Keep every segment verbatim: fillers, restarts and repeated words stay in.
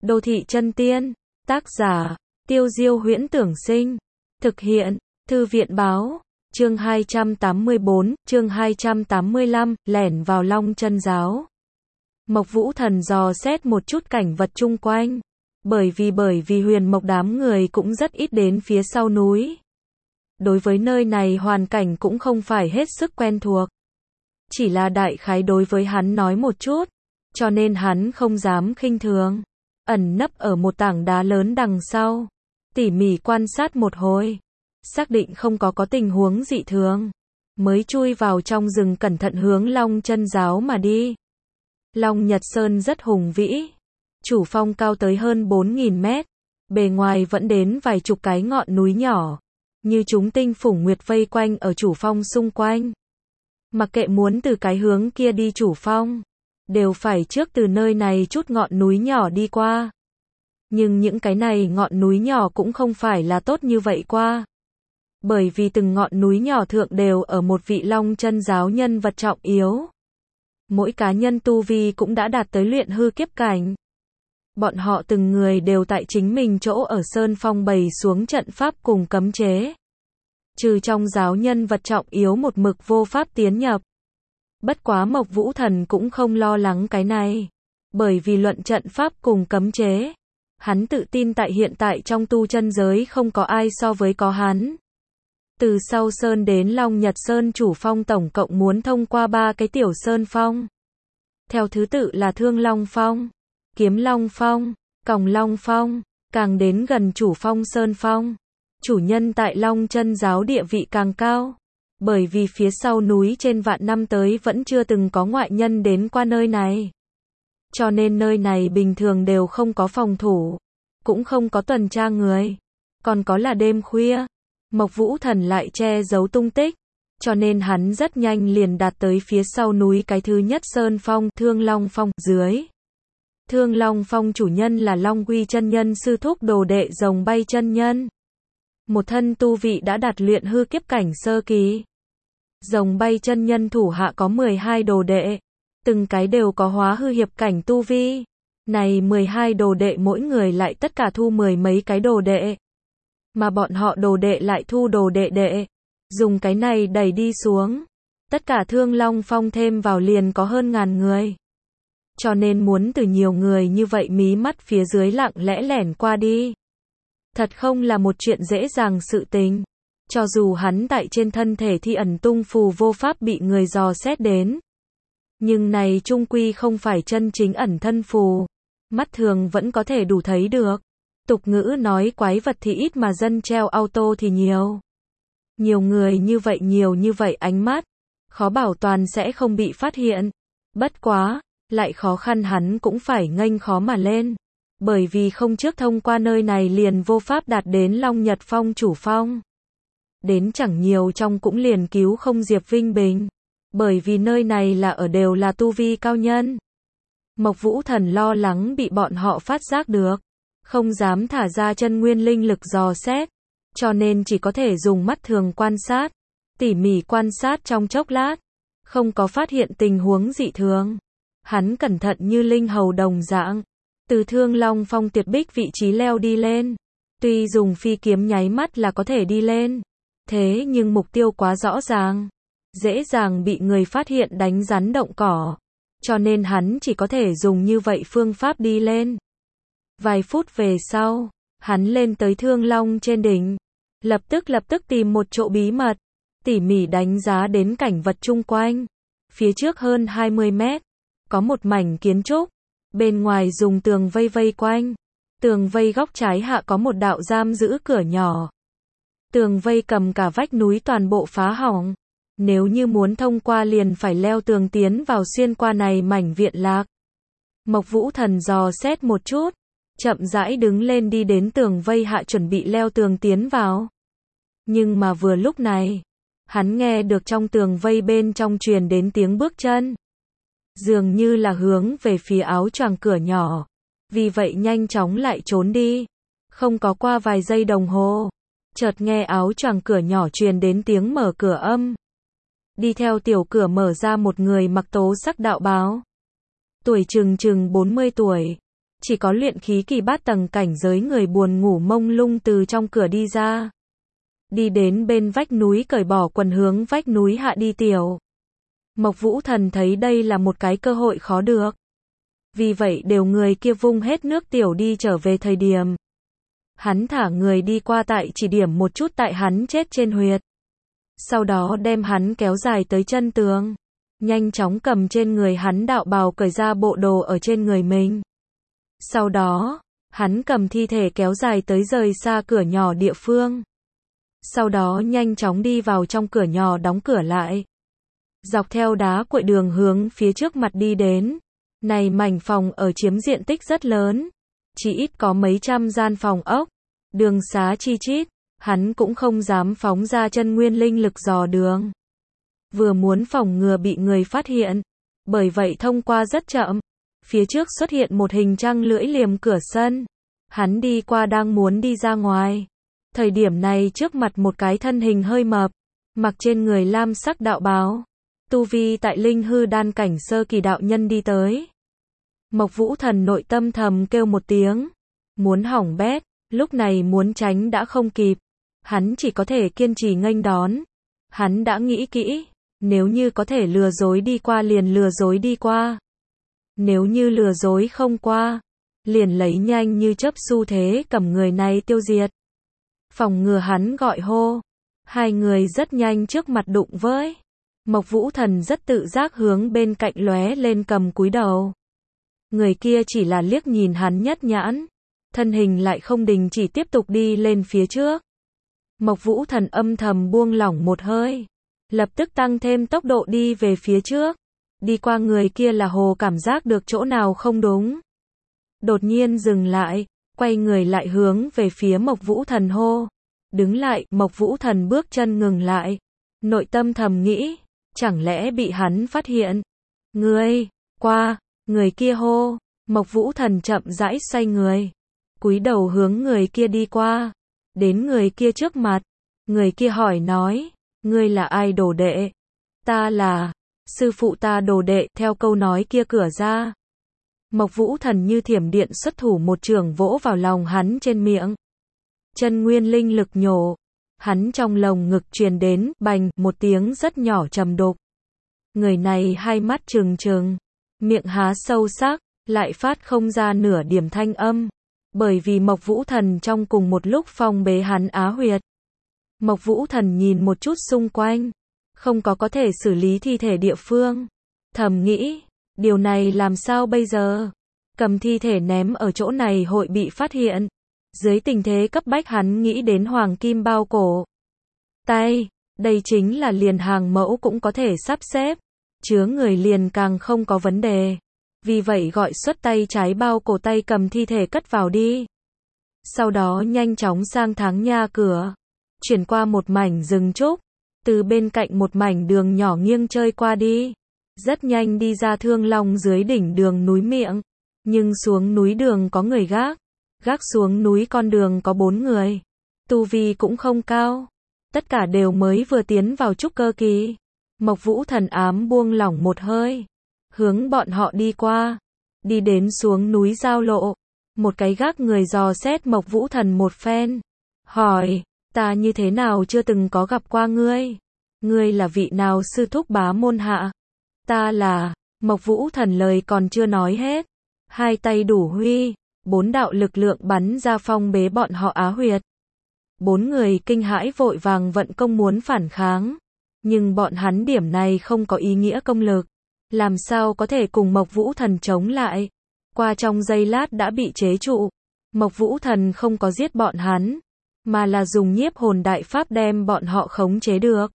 Đô thị chân tiên. Tác giả, Tiêu Diêu Huyễn Tưởng Sinh. Thực hiện, Thư viện Báo. Chương hai trăm tám mươi bốn, chương hai trăm tám mươi lăm, lẻn vào Long Chân Giáo. Mộc Vũ Thần dò xét một chút cảnh vật chung quanh. Bởi vì bởi vì Huyền Mộc đám người cũng rất ít đến phía sau núi. Đối với nơi này hoàn cảnh cũng không phải hết sức quen thuộc. Chỉ là đại khái đối với hắn nói một chút, cho nên hắn không dám khinh thường. Ẩn nấp ở một tảng đá lớn đằng sau, tỉ mỉ quan sát một hồi, xác định không có có tình huống dị thường, mới chui vào trong rừng cẩn thận hướng Long Chân Giáo mà đi. Long Nhật Sơn rất hùng vĩ, chủ phong cao tới hơn bốn nghìn mét, bề ngoài vẫn đến vài chục cái ngọn núi nhỏ, như chúng tinh phủng nguyệt vây quanh ở chủ phong xung quanh. Mặc kệ muốn từ cái hướng kia đi chủ phong, đều phải trước từ nơi này chút ngọn núi nhỏ đi qua. Nhưng những cái này ngọn núi nhỏ cũng không phải là tốt như vậy qua. Bởi vì từng ngọn núi nhỏ thượng đều ở một vị Long Chân Giáo nhân vật trọng yếu. Mỗi cá nhân tu vi cũng đã đạt tới luyện hư kiếp cảnh. Bọn họ từng người đều tại chính mình chỗ ở sơn phong bày xuống trận pháp cùng cấm chế. Trừ trong giáo nhân vật trọng yếu một mực vô pháp tiến nhập. Bất quá Mộc Vũ Thần cũng không lo lắng cái này. Bởi vì luận trận pháp cùng cấm chế, hắn tự tin tại hiện tại trong tu chân giới không có ai so với có hắn. Từ sau sơn đến Long Nhật Sơn chủ phong tổng cộng muốn thông qua ba cái tiểu sơn phong. Theo thứ tự là Thương Long Phong, Kiếm Long Phong, Còng Long Phong, càng đến gần chủ phong sơn phong. Chủ nhân tại Long Chân Giáo địa vị càng cao. Bởi vì phía sau núi trên vạn năm tới vẫn chưa từng có ngoại nhân đến qua nơi này. Cho nên nơi này bình thường đều không có phòng thủ, cũng không có tuần tra người. Còn có là đêm khuya, Mộc Vũ Thần lại che giấu tung tích. Cho nên hắn rất nhanh liền đạt tới phía sau núi cái thứ nhất sơn phong, Thương Long Phong, dưới. Thương Long Phong chủ nhân là Long Quy chân nhân sư thúc đồ đệ Rồng Bay chân nhân. Một thân tu vị đã đạt luyện hư kiếp cảnh sơ kỳ. Rồng Bay chân nhân thủ hạ có mười hai đồ đệ, từng cái đều có hóa hư hiệp cảnh tu vi. Này mười hai đồ đệ mỗi người lại tất cả thu mười mấy cái đồ đệ. Mà bọn họ đồ đệ lại thu đồ đệ đệ. Dùng cái này đẩy đi xuống. Tất cả Thương Long Phong thêm vào liền có hơn ngàn người. Cho nên muốn từ nhiều người như vậy mí mắt phía dưới lặng lẽ lẻn qua đi. Thật không là một chuyện dễ dàng sự tình. Cho dù hắn tại trên thân thể thi ẩn tung phù vô pháp bị người dò xét đến. Nhưng này chung quy không phải chân chính ẩn thân phù. Mắt thường vẫn có thể đủ thấy được. Tục ngữ nói quái vật thì ít mà dân treo auto thì nhiều. Nhiều người như vậy nhiều như vậy ánh mắt. Khó bảo toàn sẽ không bị phát hiện. Bất quá, lại khó khăn hắn cũng phải nghênh khó mà lên. Bởi vì không trước thông qua nơi này liền vô pháp đạt đến Long Nhật Phong chủ phong. Đến chẳng nhiều trong cũng liền cứu không Diệp Vinh Bình. Bởi vì nơi này là ở đều là tu vi cao nhân. Mộc Vũ Thần lo lắng bị bọn họ phát giác được. Không dám thả ra chân nguyên linh lực dò xét. Cho nên chỉ có thể dùng mắt thường quan sát. Tỉ mỉ quan sát trong chốc lát. Không có phát hiện tình huống dị thường. Hắn cẩn thận như linh hầu đồng dạng. Từ Thương Long Phong tuyệt bích vị trí leo đi lên. Tuy dùng phi kiếm nháy mắt là có thể đi lên. Thế nhưng mục tiêu quá rõ ràng. Dễ dàng bị người phát hiện đánh rắn động cỏ. Cho nên hắn chỉ có thể dùng như vậy phương pháp đi lên. Vài phút về sau, hắn lên tới Thương Long trên đỉnh. Lập tức lập tức tìm một chỗ bí mật. Tỉ mỉ đánh giá đến cảnh vật chung quanh. Phía trước hơn hai mươi mét. Có một mảnh kiến trúc. Bên ngoài dùng tường vây vây quanh. Tường vây góc trái hạ có một đạo giam giữ cửa nhỏ. Tường vây cầm cả vách núi toàn bộ phá hỏng. Nếu như muốn thông qua liền phải leo tường tiến vào xuyên qua này mảnh viện lạc. Mộc Vũ Thần dò xét một chút. Chậm rãi đứng lên đi đến tường vây hạ chuẩn bị leo tường tiến vào. Nhưng mà vừa lúc này, hắn nghe được trong tường vây bên trong truyền đến tiếng bước chân. Dường như là hướng về phía áo choàng cửa nhỏ. Vì vậy nhanh chóng lại trốn đi. Không có qua vài giây đồng hồ. Chợt nghe áo choàng cửa nhỏ truyền đến tiếng mở cửa âm. Đi theo tiểu cửa mở ra một người mặc tố sắc đạo bào. Tuổi chừng chừng bốn mươi tuổi. chỉ có luyện khí kỳ bát tầng cảnh giới người buồn ngủ mông lung từ trong cửa đi ra. Đi đến bên vách núi cởi bỏ quần hướng vách núi hạ đi tiểu. Mộc Vũ Thần thấy đây là một cái cơ hội khó được. Vì vậy đều người kia vung hết nước tiểu đi trở về thời điểm. Hắn thả người đi qua tại chỉ điểm một chút tại hắn chết trên huyệt. Sau đó đem hắn kéo dài tới chân tường. Nhanh chóng cầm trên người hắn đạo bào cởi ra bộ đồ ở trên người mình. Sau đó, hắn cầm thi thể kéo dài tới rời xa cửa nhỏ địa phương. Sau đó nhanh chóng đi vào trong cửa nhỏ đóng cửa lại. Dọc theo đá cuội đường hướng phía trước mặt đi đến. Này mảnh phòng ở chiếm diện tích rất lớn. Chỉ ít có mấy trăm gian phòng ốc. Đường xá chi chít. Hắn cũng không dám phóng ra chân nguyên linh lực dò đường. Vừa muốn phòng ngừa bị người phát hiện. Bởi vậy thông qua rất chậm. Phía trước xuất hiện một hình trăng lưỡi liềm cửa sân. Hắn đi qua đang muốn đi ra ngoài. Thời điểm này trước mặt một cái thân hình hơi mập. Mặc trên người lam sắc đạo bào. Tu vi tại linh hư đan cảnh sơ kỳ đạo nhân đi tới. Mộc Vũ Thần nội tâm thầm kêu một tiếng. Muốn hỏng bét. Lúc này muốn tránh đã không kịp. Hắn chỉ có thể kiên trì nghênh đón. Hắn đã nghĩ kỹ. Nếu như có thể lừa dối đi qua liền lừa dối đi qua. Nếu như lừa dối không qua, liền lấy nhanh như chớp xu thế cầm người này tiêu diệt. Phòng ngừa hắn gọi hô. Hai người rất nhanh trước mặt đụng với. Mộc Vũ Thần rất tự giác hướng bên cạnh lóe lên cầm cúi đầu. Người kia chỉ là liếc nhìn hắn nhất nhãn. Thân hình lại không đình chỉ tiếp tục đi lên phía trước. Mộc Vũ Thần âm thầm buông lỏng một hơi. Lập tức tăng thêm tốc độ đi về phía trước. Đi qua người kia là hồ cảm giác được chỗ nào không đúng. Đột nhiên dừng lại, quay người lại hướng về phía Mộc Vũ Thần hô. Đứng lại, Mộc Vũ Thần bước chân ngừng lại. Nội tâm thầm nghĩ, chẳng lẽ bị hắn phát hiện. Ngươi, qua, người kia hô. Mộc Vũ Thần chậm rãi xoay người. Cúi đầu hướng người kia đi qua. Đến người kia trước mặt. Người kia hỏi nói, ngươi là ai đồ đệ? Ta là... Sư phụ ta đồ đệ, theo câu nói kia cửa ra. Mộc Vũ Thần như thiểm điện xuất thủ một trường vỗ vào lòng hắn trên miệng. Chân nguyên linh lực nhổ. Hắn trong lồng ngực truyền đến, bành, một tiếng rất nhỏ trầm đục. Người này hai mắt trừng trừng. Miệng há sâu sắc, lại phát không ra nửa điểm thanh âm. Bởi vì Mộc Vũ Thần trong cùng một lúc phong bế hắn á huyệt. Mộc Vũ Thần nhìn một chút xung quanh. Không có có thể xử lý thi thể địa phương. Thầm nghĩ, điều này làm sao bây giờ? Cầm thi thể ném ở chỗ này hội bị phát hiện. Dưới tình thế cấp bách hắn nghĩ đến hoàng kim bao cổ. Tay, đây chính là liền hàng mẫu cũng có thể sắp xếp. Chứa người liền càng không có vấn đề. Vì vậy gọi xuất tay trái bao cổ tay cầm thi thể cất vào đi. Sau đó nhanh chóng sang tháng nha cửa. Chuyển qua một mảnh rừng trúc. Từ bên cạnh một mảnh đường nhỏ nghiêng chơi qua đi. Rất nhanh đi ra Thương Long dưới đỉnh đường núi miệng. Nhưng xuống núi đường có người gác. Gác xuống núi con đường có bốn người. Tu vi cũng không cao. Tất cả đều mới vừa tiến vào trúc cơ kỳ. Mộc Vũ Thần ám buông lỏng một hơi. Hướng bọn họ đi qua. Đi đến xuống núi giao lộ. Một cái gác người dò xét Mộc Vũ Thần một phen. Hỏi, ta như thế nào chưa từng có gặp qua ngươi? Ngươi là vị nào sư thúc bá môn hạ? Ta là... Mộc Vũ Thần lời còn chưa nói hết. Hai tay đủ huy. Bốn đạo lực lượng bắn ra phong bế bọn họ á huyệt. Bốn người kinh hãi vội vàng vận công muốn phản kháng. Nhưng bọn hắn điểm này không có ý nghĩa công lực. Làm sao có thể cùng Mộc Vũ Thần chống lại? Qua trong giây lát đã bị chế trụ. Mộc Vũ Thần không có giết bọn hắn. Mà là dùng nhiếp hồn đại pháp đem bọn họ khống chế được.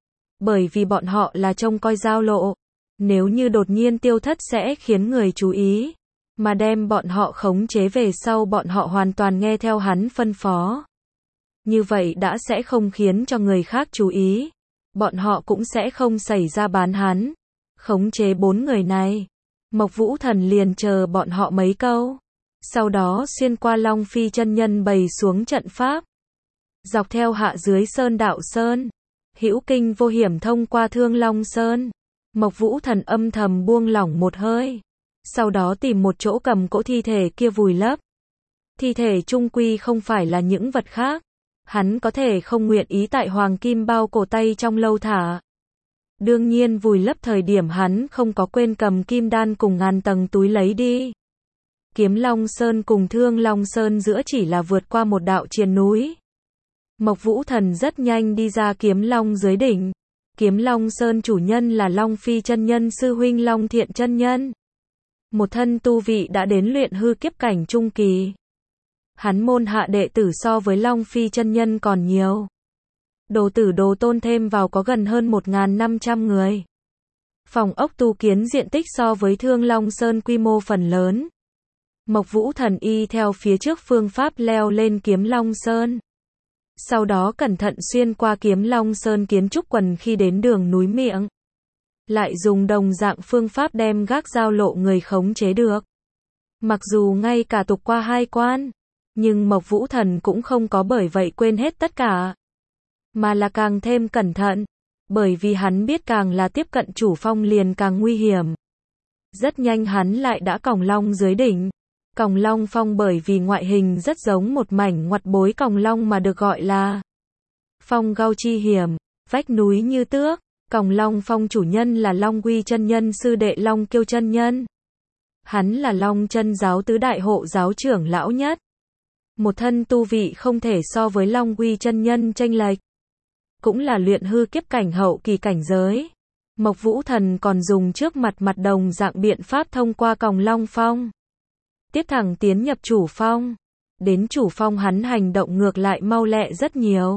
Bởi vì bọn họ là trông coi giao lộ. Nếu như đột nhiên tiêu thất sẽ khiến người chú ý. Mà đem bọn họ khống chế về sau bọn họ hoàn toàn nghe theo hắn phân phó. Như vậy đã sẽ không khiến cho người khác chú ý. Bọn họ cũng sẽ không xảy ra bán hắn. Khống chế bốn người này. Mộc Vũ Thần liền chờ bọn họ mấy câu. Sau đó xuyên qua Long Phi chân nhân bày xuống trận pháp. Dọc theo hạ dưới sơn đạo sơn. Hữu kinh vô hiểm thông qua Thương Long Sơn. Mộc Vũ Thần âm thầm buông lỏng một hơi. sau đó tìm một chỗ cầm cỗ thi thể kia vùi lấp. Thi thể chung quy không phải là những vật khác. Hắn có thể không nguyện ý tại hoàng kim bao cổ tay trong lâu thả. Đương nhiên vùi lấp thời điểm hắn không có quên cầm kim đan cùng ngàn tầng túi lấy đi. Kiếm Long Sơn cùng Thương Long Sơn giữa chỉ là vượt qua một đạo triền núi. Mộc Vũ Thần rất nhanh đi ra Kiếm Long dưới đỉnh. Kiếm Long Sơn chủ nhân là Long Phi chân nhân sư huynh Long Thiện chân nhân. Một thân tu vị đã đến luyện hư kiếp cảnh trung kỳ. Hắn môn hạ đệ tử so với Long Phi chân nhân còn nhiều. Đồ tử đồ tôn thêm vào có gần hơn một nghìn năm trăm người. Phòng ốc tu kiến diện tích so với Thương Long Sơn quy mô phần lớn. Mộc Vũ Thần y theo phía trước phương pháp leo lên Kiếm Long Sơn. Sau đó cẩn thận xuyên qua Kiếm Long Sơn kiến trúc quần khi đến đường núi miệng. Lại dùng đồng dạng phương pháp đem gác giao lộ người khống chế được. Mặc dù ngay cả tục qua hai quan, nhưng Mộc Vũ Thần cũng không có bởi vậy quên hết tất cả. Mà là càng thêm cẩn thận. Bởi vì hắn biết càng là tiếp cận chủ phong liền càng nguy hiểm. Rất nhanh hắn lại đã còng long dưới đỉnh. Còng long phong bởi vì ngoại hình rất giống một mảnh ngoặt bối còng long mà được gọi là phong gao chi hiểm, vách núi như tước. Còng long phong chủ nhân là Long Quy chân nhân sư đệ Long Kiêu chân nhân. Hắn là Long chân giáo tứ đại hộ giáo trưởng lão nhất. Một thân tu vị không thể so với Long Quy chân nhân chênh lệch. Cũng là luyện hư kiếp cảnh hậu kỳ cảnh giới. Mộc Vũ Thần còn dùng trước mặt mặt đồng dạng biện pháp thông qua còng long phong. Tiếp thẳng tiến nhập chủ phong. Đến chủ phong hắn hành động ngược lại mau lẹ rất nhiều.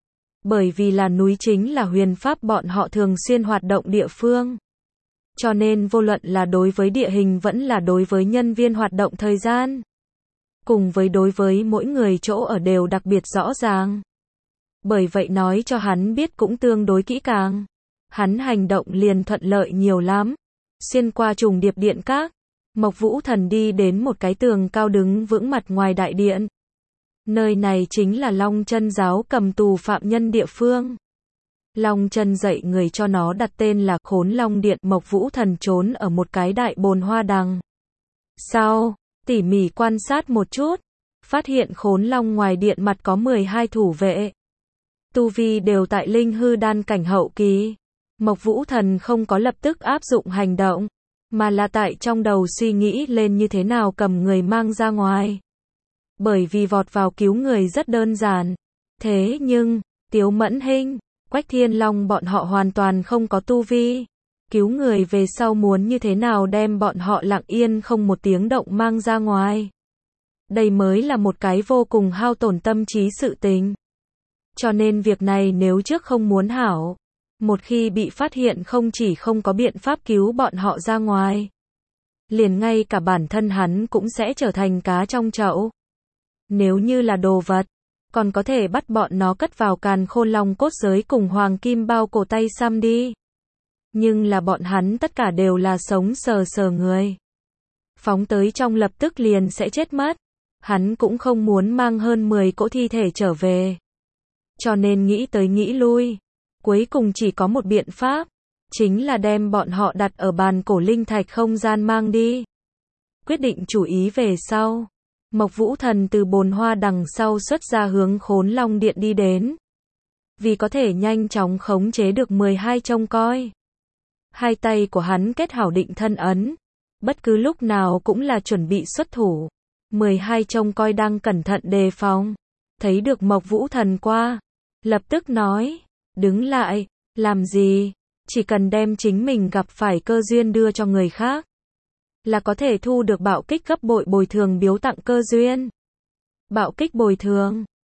Bởi vì là núi chính là huyền pháp bọn họ thường xuyên hoạt động địa phương. Cho nên vô luận là đối với địa hình vẫn là đối với nhân viên hoạt động thời gian. Cùng với đối với mỗi người chỗ ở đều đặc biệt rõ ràng. Bởi vậy nói cho hắn biết cũng tương đối kỹ càng. Hắn hành động liền thuận lợi nhiều lắm. Xuyên qua trùng điệp điện các. Mộc Vũ Thần đi đến một cái tường cao đứng vững mặt ngoài đại điện. Nơi này chính là Long Chân giáo cầm tù phạm nhân địa phương. Long Chân dạy người cho nó đặt tên là Khốn Long Điện. Mộc Vũ Thần trốn ở một cái đại bồn hoa đằng. Sau, tỉ mỉ quan sát một chút, phát hiện Khốn Long ngoài điện mặt có mười hai thủ vệ. Tu vi đều tại linh hư đan cảnh hậu kỳ. Mộc Vũ Thần không có lập tức áp dụng hành động, mà là tại trong đầu suy nghĩ lên như thế nào cầm người mang ra ngoài. Bởi vì vọt vào cứu người rất đơn giản. Thế nhưng, Tiếu Mẫn Hinh, Quách Thiên Long bọn họ hoàn toàn không có tu vi. Cứu người về sau muốn như thế nào đem bọn họ lặng yên không một tiếng động mang ra ngoài. Đây mới là một cái vô cùng hao tổn tâm trí sự tình. Cho nên việc này nếu trước không muốn hảo, một khi bị phát hiện không chỉ không có biện pháp cứu bọn họ ra ngoài, liền ngay cả bản thân hắn cũng sẽ trở thành cá trong chậu. Nếu như là đồ vật, còn có thể bắt bọn nó cất vào Càn Khôn Long cốt giới cùng hoàng kim bao cổ tay xăm đi. Nhưng là bọn hắn tất cả đều là sống sờ sờ người. Phóng tới trong lập tức liền sẽ chết mất. Hắn cũng không muốn mang hơn mười cỗ thi thể trở về. Cho nên nghĩ tới nghĩ lui. Cuối cùng chỉ có một biện pháp. Chính là đem bọn họ đặt ở bàn cổ linh thạch không gian mang đi. Quyết định chủ ý về sau. Mộc Vũ Thần từ bồn hoa đằng sau xuất ra hướng Khốn Long Điện đi đến. Vì có thể nhanh chóng khống chế được mười hai trông coi. Hai tay của hắn kết hảo định thân ấn. Bất cứ lúc nào cũng là chuẩn bị xuất thủ. mười hai trông coi đang cẩn thận đề phòng. Thấy được Mộc Vũ Thần qua. Lập tức nói. Đứng lại. Làm gì? Chỉ cần đem chính mình gặp phải cơ duyên đưa cho người khác. Là có thể thu được bạo kích gấp bội bồi thường biếu tặng cơ duyên. Bạo kích bồi thường.